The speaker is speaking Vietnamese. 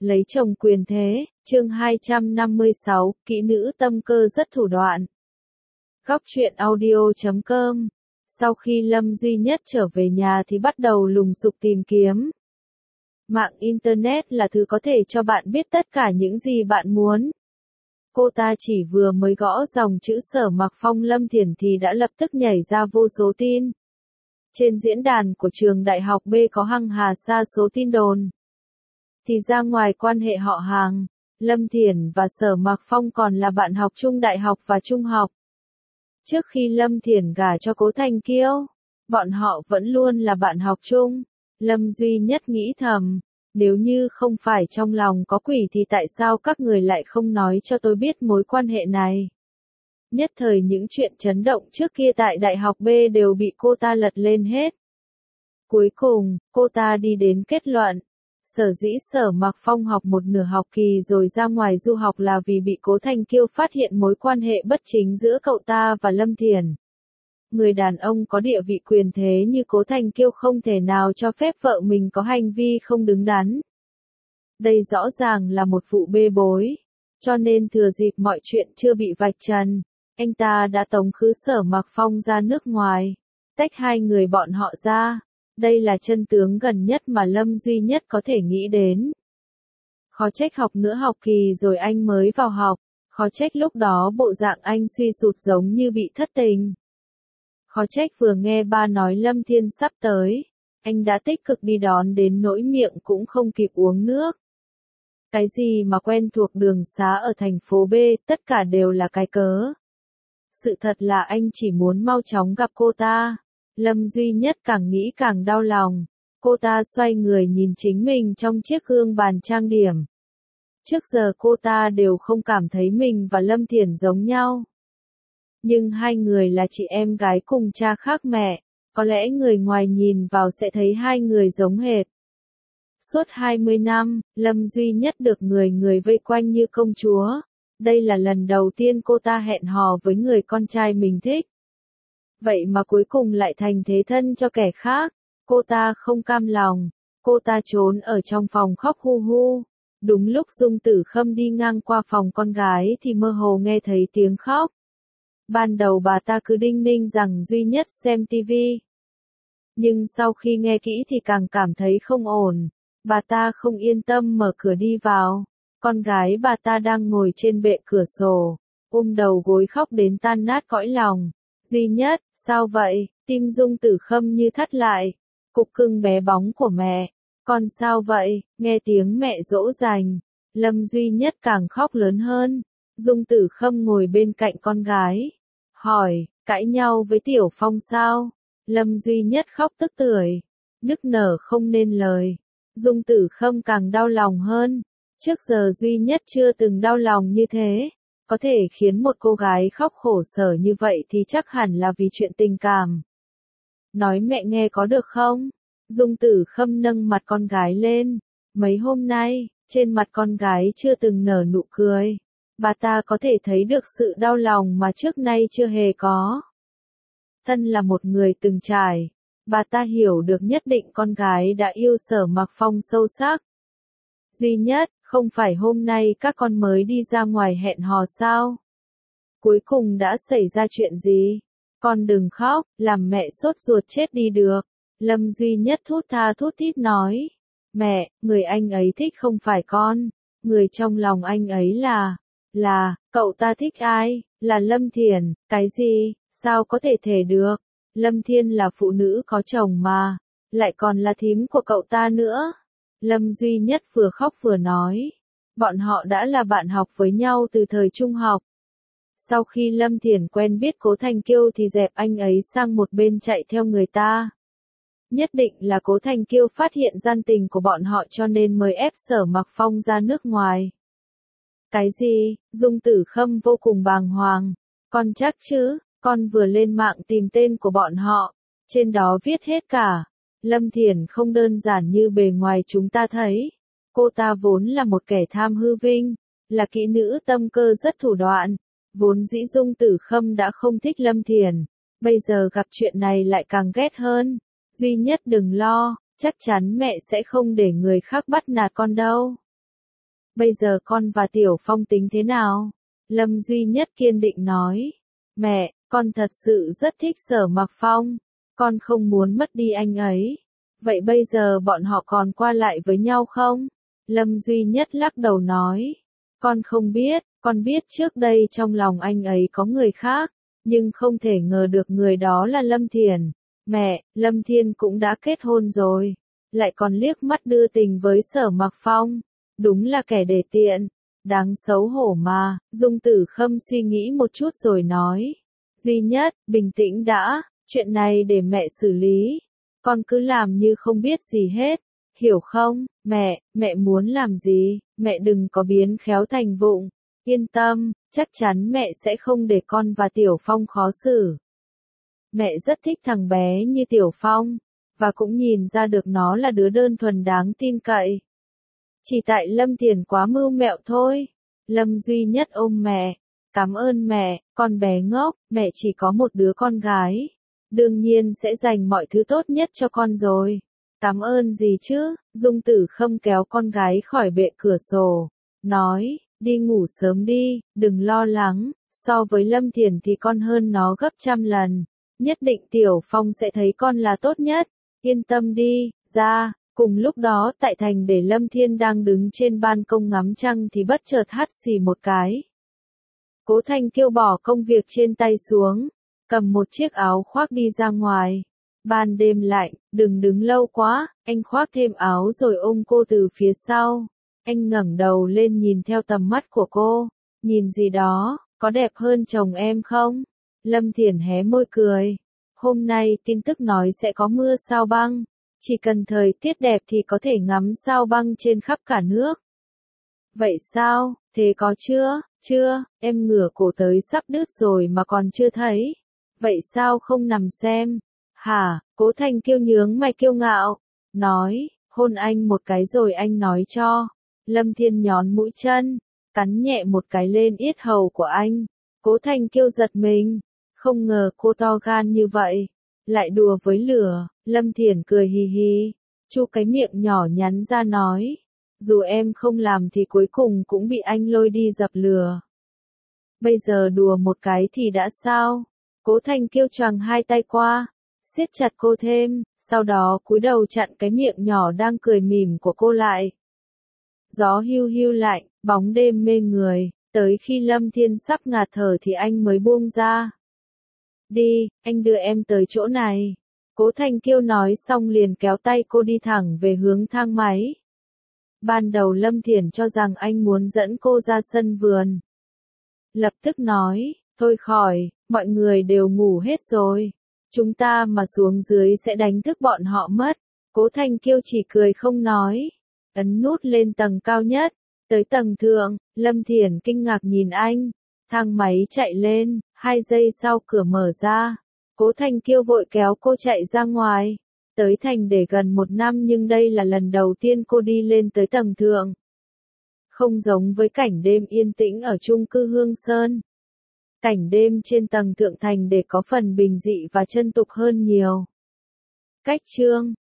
Lấy chồng quyền thế, chương 256, kỹ nữ tâm cơ rất thủ đoạn. Góc truyện audio.com. Sau khi Lâm Duy Nhất trở về nhà thì bắt đầu lùng sục tìm kiếm. Mạng Internet là thứ có thể cho bạn biết tất cả những gì bạn muốn. Cô ta chỉ vừa mới gõ dòng chữ Sở Mặc Phong Lâm Thiển thì đã lập tức nhảy ra vô số tin. Trên diễn đàn của trường đại học B có hằng hà sa số tin đồn. Thì ra ngoài quan hệ họ hàng, Lâm Thiển và Sở Mặc Phong còn là bạn học chung đại học và trung học. Trước khi Lâm Thiển gả cho Cố Thành Kiêu, bọn họ vẫn luôn là bạn học chung. Lâm Duy Nhất nghĩ thầm, nếu như không phải trong lòng có quỷ thì tại sao các người lại không nói cho tôi biết mối quan hệ này. Nhất thời những chuyện chấn động trước kia tại đại học B đều bị cô ta lật lên hết. Cuối cùng, cô ta đi đến kết luận. Sở dĩ Sở Mặc Phong học một nửa học kỳ rồi ra ngoài du học là vì bị Cố Thành Kiêu phát hiện mối quan hệ bất chính giữa cậu ta và Lâm Thiển. Người đàn ông có địa vị quyền thế như Cố Thành Kiêu không thể nào cho phép vợ mình có hành vi không đứng đắn. Đây rõ ràng là một vụ bê bối. Cho nên thừa dịp mọi chuyện chưa bị vạch trần, anh ta đã tống khứ Sở Mặc Phong ra nước ngoài, tách hai người bọn họ ra. Đây là chân tướng gần nhất mà Lâm Duy Nhất có thể nghĩ đến. Khó trách học nửa học kỳ rồi anh mới vào học, khó trách lúc đó bộ dạng anh suy sụt giống như bị thất tình. Khó trách vừa nghe ba nói Lâm Thiên sắp tới, anh đã tích cực đi đón đến nỗi miệng cũng không kịp uống nước. Cái gì mà quen thuộc đường xá ở thành phố B, tất cả đều là cái cớ. Sự thật là anh chỉ muốn mau chóng gặp cô ta. Lâm Duy Nhất càng nghĩ càng đau lòng. Cô ta xoay người nhìn chính mình trong chiếc gương bàn trang điểm. Trước giờ cô ta đều không cảm thấy mình và Lâm Thiển giống nhau. Nhưng hai người là chị em gái cùng cha khác mẹ, có lẽ người ngoài nhìn vào sẽ thấy hai người giống hệt. Suốt 20 năm, Lâm Duy Nhất được người vây quanh như công chúa. Đây là lần đầu tiên cô ta hẹn hò với người con trai mình thích. Vậy mà cuối cùng lại thành thế thân cho kẻ khác. Cô ta không cam lòng. Cô ta trốn ở trong phòng khóc hu hu. Đúng lúc Dung Tử Khâm đi ngang qua phòng con gái thì mơ hồ nghe thấy tiếng khóc. Ban đầu bà ta cứ đinh ninh rằng Duy Nhất xem tivi. Nhưng sau khi nghe kỹ thì càng cảm thấy không ổn. Bà ta không yên tâm mở cửa đi vào. Con gái bà ta đang ngồi trên bệ cửa sổ, ôm đầu gối khóc đến tan nát cõi lòng. Duy Nhất, sao vậy? Tim Dung Tử Khâm như thắt lại. Cục cưng bé bóng của mẹ. Con sao vậy? Nghe tiếng mẹ dỗ dành. Lâm Duy Nhất càng khóc lớn hơn. Dung Tử Khâm ngồi bên cạnh con gái. Hỏi, cãi nhau với Tiểu Phong sao? Lâm Duy Nhất khóc tức tưởi. Nức nở không nên lời. Dung Tử Khâm càng đau lòng hơn. Trước giờ Duy Nhất chưa từng đau lòng như thế. Có thể khiến một cô gái khóc khổ sở như vậy thì chắc hẳn là vì chuyện tình cảm. Nói mẹ nghe có được không? Dung Tử Khâm nâng mặt con gái lên. Mấy hôm nay, trên mặt con gái chưa từng nở nụ cười. Bà ta có thể thấy được sự đau lòng mà trước nay chưa hề có. Thân là một người từng trải, bà ta hiểu được nhất định con gái đã yêu Sở Mặc Phong sâu sắc. Duy Nhất, không phải hôm nay các con mới đi ra ngoài hẹn hò sao? Cuối cùng đã xảy ra chuyện gì? Con đừng khóc, làm mẹ sốt ruột chết đi được. Lâm Duy Nhất thút tha thút thít nói. Mẹ, người anh ấy thích không phải con. Người trong lòng anh ấy là, cậu ta thích ai? Là Lâm Thiển, cái gì? Sao có thể được? Lâm Thiên là phụ nữ có chồng mà, lại còn là thím của cậu ta nữa. Lâm Duy Nhất vừa khóc vừa nói. Bọn họ đã là bạn học với nhau từ thời trung học. Sau khi Lâm Thiển quen biết Cố Thành Kiêu thì dẹp anh ấy sang một bên chạy theo người ta. Nhất định là Cố Thành Kiêu phát hiện gian tình của bọn họ cho nên mới ép Sở Mặc Phong ra nước ngoài. Cái gì? Dung Tử Khâm vô cùng bàng hoàng. Con chắc chứ? Con vừa lên mạng tìm tên của bọn họ. Trên đó viết hết cả. Lâm Thiển không đơn giản như bề ngoài chúng ta thấy. Cô ta vốn là một kẻ tham hư vinh, là kỹ nữ tâm cơ rất thủ đoạn. Vốn dĩ Dung Tử Khâm đã không thích Lâm Thiển, bây giờ gặp chuyện này lại càng ghét hơn. Duy Nhất đừng lo, chắc chắn mẹ sẽ không để người khác bắt nạt con đâu. Bây giờ con và Tiểu Phong tính thế nào? Lâm Duy Nhất kiên định nói. Mẹ, con thật sự rất thích Sở Mặc Phong. Con không muốn mất đi anh ấy. Vậy bây giờ bọn họ còn qua lại với nhau không? Lâm Duy Nhất lắc đầu nói. Con không biết, con biết trước đây trong lòng anh ấy có người khác, nhưng không thể ngờ được người đó là Lâm Thiển. Mẹ, Lâm Thiên cũng đã kết hôn rồi, lại còn liếc mắt đưa tình với Sở Mặc Phong. Đúng là kẻ đề tiện, đáng xấu hổ mà. Dung Tử Khâm suy nghĩ một chút rồi nói. Duy Nhất, bình tĩnh đã, chuyện này để mẹ xử lý. Con cứ làm như không biết gì hết, hiểu không? Mẹ muốn làm gì, mẹ đừng có biến khéo thành vụng. Yên tâm, chắc chắn mẹ sẽ không để con và Tiểu Phong khó xử. Mẹ rất thích thằng bé như Tiểu Phong, và cũng nhìn ra được nó là đứa đơn thuần đáng tin cậy. Chỉ tại Lâm Thiển quá mưu mẹo thôi. Lâm Duy Nhất ôm mẹ. Cảm ơn mẹ, con bé ngốc, mẹ chỉ có một đứa con gái. Đương nhiên sẽ dành mọi thứ tốt nhất cho con rồi. Cảm ơn gì chứ? Dung Tử Khâm kéo con gái khỏi bệ cửa sổ. Nói, đi ngủ sớm đi, đừng lo lắng. So với Lâm Thiển thì con hơn nó gấp trăm lần. Nhất định Tiểu Phong sẽ thấy con là tốt nhất. Yên tâm đi, ra. Cùng lúc đó tại thành để Lâm Thiên đang đứng trên ban công ngắm trăng thì bất chợt hắt xì một cái. Cố Thanh Kiêu bỏ công việc trên tay xuống, cầm một chiếc áo khoác đi ra ngoài. Ban đêm lạnh, đừng đứng lâu quá, anh khoác thêm áo rồi ôm cô từ phía sau. Anh ngẩng đầu lên nhìn theo tầm mắt của cô. Nhìn gì đó, có đẹp hơn chồng em không? Lâm Thiển hé môi cười. Hôm nay tin tức nói sẽ có mưa sao băng. Chỉ cần thời tiết đẹp thì có thể ngắm sao băng trên khắp cả nước. Vậy sao, thế có chưa? Chưa, em ngửa cổ tới sắp đứt rồi mà còn chưa thấy. Vậy sao không nằm xem? Hả, Cố Thanh Kiêu nhướng mày kiêu ngạo. Nói, hôn anh một cái rồi anh nói cho. Lâm Thiên nhón mũi chân, cắn nhẹ một cái lên yết hầu của anh. Cố Thanh Kiêu giật mình. Không ngờ cô to gan như vậy. Lại đùa với lửa. Lâm Thiển cười hì hì. Chu cái miệng nhỏ nhắn ra nói. Dù em không làm thì cuối cùng cũng bị anh lôi đi dập lửa. Bây giờ đùa một cái thì đã sao? Cố Thanh Kiêu choàng hai tay qua, siết chặt cô thêm, sau đó cúi đầu chặn cái miệng nhỏ đang cười mỉm của cô lại. Gió hiu hiu lạnh, bóng đêm mê người, tới khi Lâm Thiên sắp ngạt thở thì anh mới buông ra. Đi, anh đưa em tới chỗ này. Cố Thanh Kiêu nói xong liền kéo tay cô đi thẳng về hướng thang máy. Ban đầu Lâm Thiển cho rằng anh muốn dẫn cô ra sân vườn. Lập tức nói, thôi khỏi, mọi người đều ngủ hết rồi. Chúng ta mà xuống dưới sẽ đánh thức bọn họ mất. Cố Thanh Kiêu chỉ cười không nói. Ấn nút lên tầng cao nhất. Tới tầng thượng, Lâm Thiển kinh ngạc nhìn anh. Thang máy chạy lên, 2 giây sau cửa mở ra. Cố Thanh Kiêu vội kéo cô chạy ra ngoài. Tới thành để gần 1 năm nhưng đây là lần đầu tiên cô đi lên tới tầng thượng. Không giống với cảnh đêm yên tĩnh ở chung cư Hương Sơn. Cảnh đêm trên tầng thượng thành để có phần bình dị và chân tục hơn nhiều. Cách chương